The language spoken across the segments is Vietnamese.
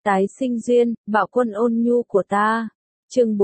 Tái sinh duyên, bạo quân ôn nhu của ta. Chương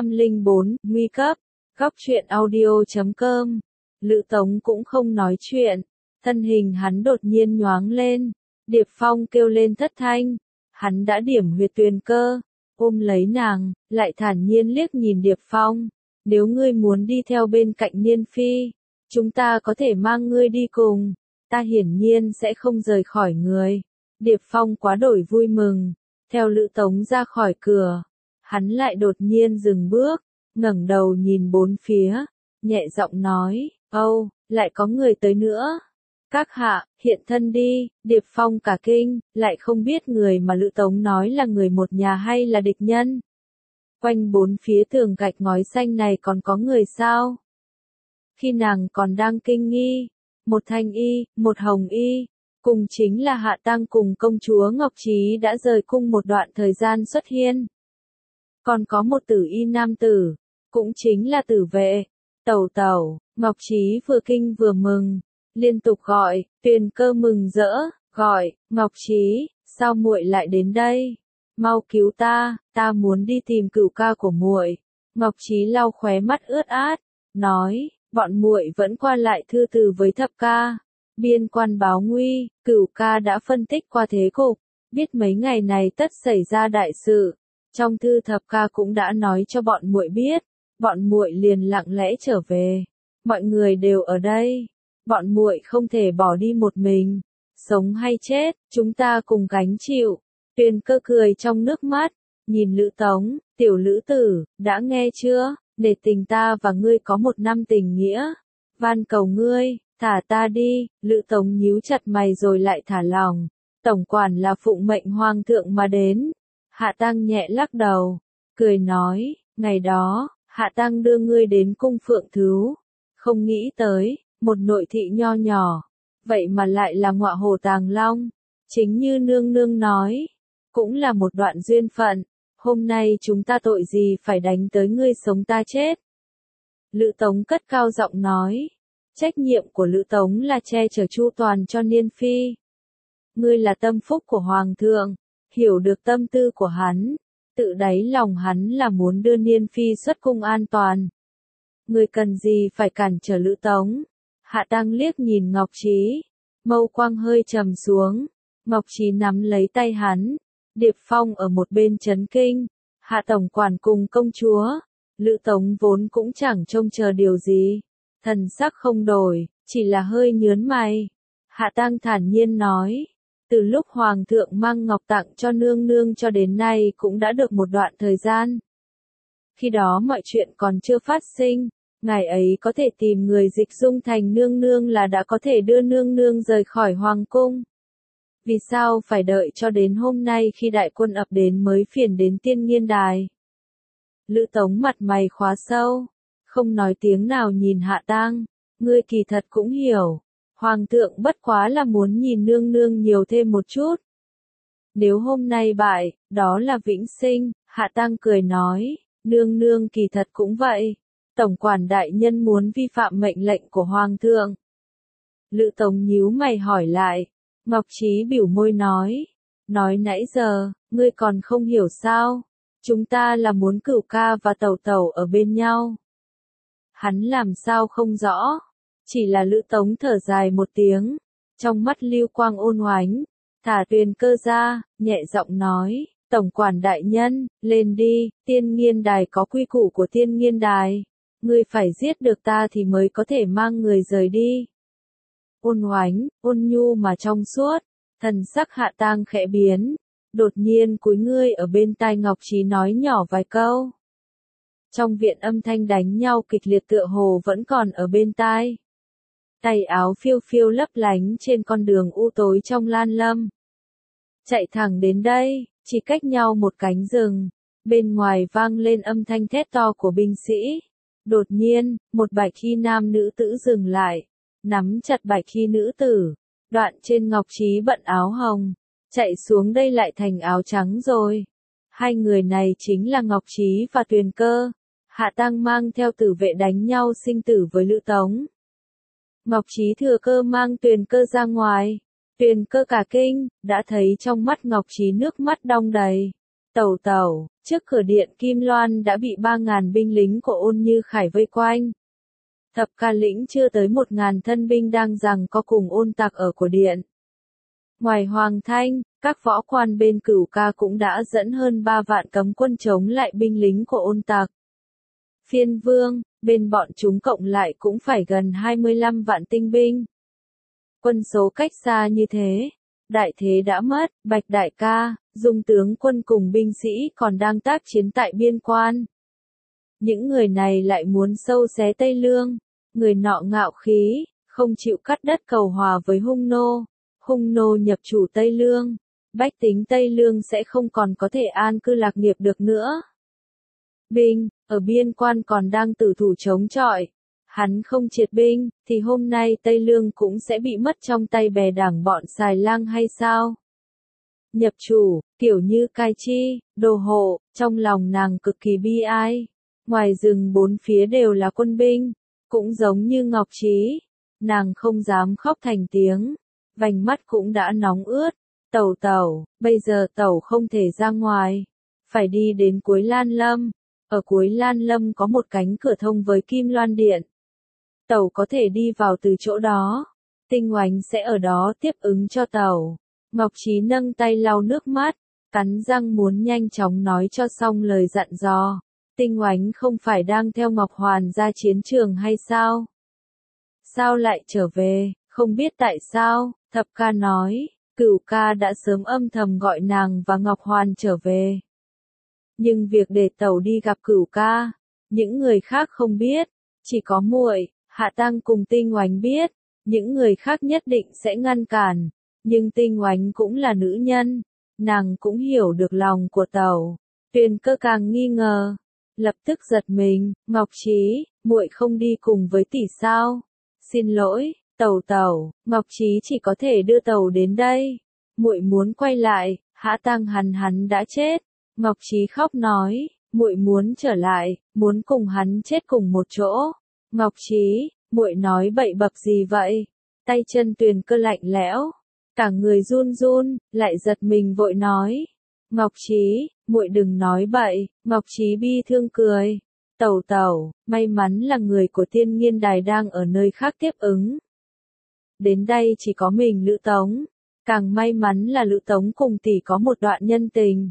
404, nguy cấp. Góc truyện audio.com. Lữ Tống cũng không nói chuyện, thân hình hắn đột nhiên nhoáng lên. Điệp Phong kêu lên thất thanh, hắn đã điểm huyệt Tuyền Cơ, ôm lấy nàng, lại thản nhiên liếc nhìn Điệp Phong. Nếu ngươi muốn đi theo bên cạnh Niên Phi, chúng ta có thể mang ngươi đi cùng, ta hiển nhiên sẽ không rời khỏi người. Điệp Phong quá đổi vui mừng, theo Lữ Tống ra khỏi cửa, hắn lại đột nhiên dừng bước, ngẩng đầu nhìn bốn phía, nhẹ giọng nói, Âu, lại có người tới nữa. Các hạ, hiện thân đi. Điệp Phong cả kinh, lại không biết người mà Lữ Tống nói là người một nhà hay là địch nhân. Quanh bốn phía tường gạch ngói xanh này còn có người sao? Khi nàng còn đang kinh nghi, một thanh y, một hồng y, cùng chính là Hạ Tăng cùng công chúa Ngọc Trí đã rời cung một đoạn thời gian xuất hiện. Còn có một tử y nam tử, cũng chính là Tử Vệ. Tẩu tẩu, Ngọc Trí vừa kinh vừa mừng, liên tục gọi. Tuyền Cơ mừng rỡ, gọi, Ngọc Trí, sao muội lại đến đây? Mau cứu ta, ta muốn đi tìm cửu ca của muội. Ngọc Trí lau khóe mắt ướt át, nói, bọn muội vẫn qua lại thư từ với thập ca. Biên quan báo nguy, cửu ca đã phân tích qua thế cục, biết mấy ngày này tất xảy ra đại sự. Trong thư thập ca cũng đã nói cho bọn muội biết, bọn muội liền lặng lẽ trở về. Mọi người đều ở đây, bọn muội không thể bỏ đi một mình, sống hay chết, chúng ta cùng gánh chịu. Tuyền Cơ cười trong nước mắt, nhìn Lữ Tống, tiểu Lữ tử, đã nghe chưa, để tình ta và ngươi có một năm tình nghĩa. Van cầu ngươi, thả ta đi. Lữ Tống nhíu chặt mày rồi lại thả lòng, tổng quản là phụng mệnh hoàng thượng mà đến. Hạ Tăng nhẹ lắc đầu, cười nói, ngày đó, Hạ Tăng đưa ngươi đến cung Phượng Thứu, không nghĩ tới, một nội thị nho nhỏ, vậy mà lại là ngọa hổ tàng long. Chính như nương nương nói, cũng là một đoạn duyên phận, hôm nay chúng ta tội gì phải đánh tới ngươi sống ta chết. Lữ Tống cất cao giọng nói, trách nhiệm của Lữ Tống là che chở chu toàn cho Niên Phi. Ngươi là tâm phúc của Hoàng thượng, hiểu được tâm tư của hắn, tự đáy lòng hắn là muốn đưa Niên Phi xuất cung an toàn. Ngươi cần gì phải cản trở Lữ Tống? Hạ Tăng liếc nhìn Ngọc Trí, mâu quang hơi trầm xuống. Ngọc Trí nắm lấy tay hắn, Điệp Phong ở một bên chấn kinh, Hạ tổng quản cùng công chúa. Lữ Tống vốn cũng chẳng trông chờ điều gì, thần sắc không đổi, chỉ là hơi nhớn mày. Hạ Tăng thản nhiên nói, từ lúc Hoàng thượng mang ngọc tặng cho nương nương cho đến nay cũng đã được một đoạn thời gian. Khi đó mọi chuyện còn chưa phát sinh, ngài ấy có thể tìm người dịch dung thành nương nương là đã có thể đưa nương nương rời khỏi hoàng cung. Vì sao phải đợi cho đến hôm nay khi đại quân ập đến mới phiền đến Tiên Nghiên Đài? Lữ Tống mặt mày khóa sâu, không nói tiếng nào nhìn Hạ Tăng, ngươi kỳ thật cũng hiểu, Hoàng thượng bất quá là muốn nhìn nương nương nhiều thêm một chút. Nếu hôm nay bại, đó là vĩnh sinh. Hạ Tăng cười nói, nương nương kỳ thật cũng vậy. Tổng quản đại nhân muốn vi phạm mệnh lệnh của Hoàng thượng. Lữ Tống nhíu mày hỏi lại. Ngọc Trí biểu môi nói nãy giờ, ngươi còn không hiểu sao? Chúng ta là muốn cửu ca và tẩu tẩu ở bên nhau. Hắn làm sao không rõ? Chỉ là Lữ Tống thở dài một tiếng, trong mắt lưu quang ôn oánh, thả Tuyền Cơ ra, nhẹ giọng nói, tổng quản đại nhân, lên đi, Tiên Nghiên Đài có quy củ của Tiên Nghiên Đài. Ngươi phải giết được ta thì mới có thể mang người rời đi. Ôn oánh, ôn nhu mà trong suốt, thần sắc Hạ Tăng khẽ biến, đột nhiên cúi ngươi ở bên tai Ngọc Trí nói nhỏ vài câu. Trong viện âm thanh đánh nhau kịch liệt tựa hồ vẫn còn ở bên tai. Tay áo phiêu phiêu lấp lánh trên con đường u tối trong Lan Lâm. Chạy thẳng đến đây, chỉ cách nhau một cánh rừng, bên ngoài vang lên âm thanh thét to của binh sĩ. Đột nhiên, một bạch y nam nữ tử dừng lại, nắm chặt bạch y nữ tử, đoạn trên Ngọc Trí bận áo hồng, chạy xuống đây lại thành áo trắng rồi. Hai người này chính là Ngọc Trí và Tuyền Cơ. Hạ Tăng mang theo Tử Vệ đánh nhau sinh tử với Lữ Tống. Ngọc Trí thừa cơ mang Tuyền Cơ ra ngoài. Tuyền Cơ cả kinh, đã thấy trong mắt Ngọc Trí nước mắt đong đầy. Tẩu tẩu, trước cửa điện Kim Loan đã bị 3.000 binh lính của Ôn Như Khải vây quanh. Thập Ca lĩnh chưa tới 1.000 thân binh đang giằng co cùng ôn tặc ở của điện. Ngoài Hoàng Thanh, các võ quan bên Cửu Ca cũng đã dẫn hơn 3 vạn cấm quân chống lại binh lính của ôn tặc. Phiên Vương, bên bọn chúng cộng lại cũng phải gần 25 vạn tinh binh. Quân số cách xa như thế, đại thế đã mất, Bạch đại ca, Dung tướng quân cùng binh sĩ còn đang tác chiến tại biên quan. Những người này lại muốn sâu xé Tây Lương, người nọ ngạo khí, không chịu cắt đất cầu hòa với hung nô nhập chủ Tây Lương, bách tính Tây Lương sẽ không còn có thể an cư lạc nghiệp được nữa. Binh, ở biên quan còn đang tử thủ chống chọi, hắn không triệt binh, thì hôm nay Tây Lương cũng sẽ bị mất trong tay bè đảng bọn xài lang hay sao? Nhập chủ, kiểu như cai chi, đồ hộ, trong lòng nàng cực kỳ bi ai. Ngoài rừng bốn phía đều là quân binh, cũng giống như Ngọc Trí, nàng không dám khóc thành tiếng, vành mắt cũng đã nóng ướt. Tẩu tẩu, bây giờ tẩu không thể ra ngoài, phải đi đến cuối Lan Lâm. Ở cuối Lan Lâm có một cánh cửa thông với Kim Loan Điện. Tẩu có thể đi vào từ chỗ đó, Tinh Oánh sẽ ở đó tiếp ứng cho tẩu. Ngọc Trí nâng tay lau nước mắt, cắn răng muốn nhanh chóng nói cho xong lời dặn dò. Tinh Oánh không phải đang theo Ngọc Hoàn ra chiến trường hay sao? Sao lại trở về, không biết tại sao, Thập Ca nói, Cửu Ca đã sớm âm thầm gọi nàng và Ngọc Hoàn trở về. Nhưng việc để tẩu đi gặp Cửu Ca, những người khác không biết, chỉ có muội, Hạ Tăng cùng Tinh Oánh biết, những người khác nhất định sẽ ngăn cản, nhưng Tinh Oánh cũng là nữ nhân, nàng cũng hiểu được lòng của tẩu. Tuyền Cơ càng nghi ngờ, lập tức giật mình, Ngọc Trí, muội không đi cùng với tỷ sao? Xin lỗi, tẩu, Ngọc Trí chỉ có thể đưa tẩu đến đây. Muội muốn quay lại, Hạ Tăng hắn đã chết. Ngọc Trí khóc nói, muội muốn trở lại, muốn cùng hắn chết cùng một chỗ. Ngọc Trí, muội nói bậy bập gì vậy? Tay chân Tuyền Cơ lạnh lẽo, cả người run run, lại giật mình vội nói. Ngọc Trí, muội đừng nói bậy. Ngọc Trí bi thương cười. Tẩu, may mắn là người của Thiên Nghiên Đài đang ở nơi khác tiếp ứng. Đến đây chỉ có mình Lữ Tống, càng may mắn là Lữ Tống cùng tỷ có một đoạn nhân tình.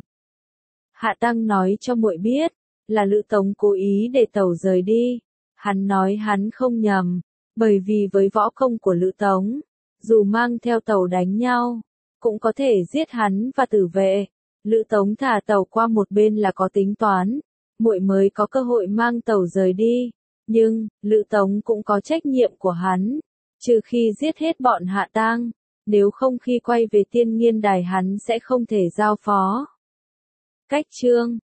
Hạ Tăng nói cho muội biết, là Lữ Tống cố ý để tẩu rời đi. Hắn nói hắn không nhầm, bởi vì với võ công của Lữ Tống, dù mang theo tẩu đánh nhau, cũng có thể giết hắn và tử vệ. Lữ Tống thả tẩu qua một bên là có tính toán, muội mới có cơ hội mang tẩu rời đi. Nhưng, Lữ Tống cũng có trách nhiệm của hắn, trừ khi giết hết bọn Hạ Tăng, nếu không khi quay về Thiên Nghiên Đài hắn sẽ không thể giao phó. Cách chương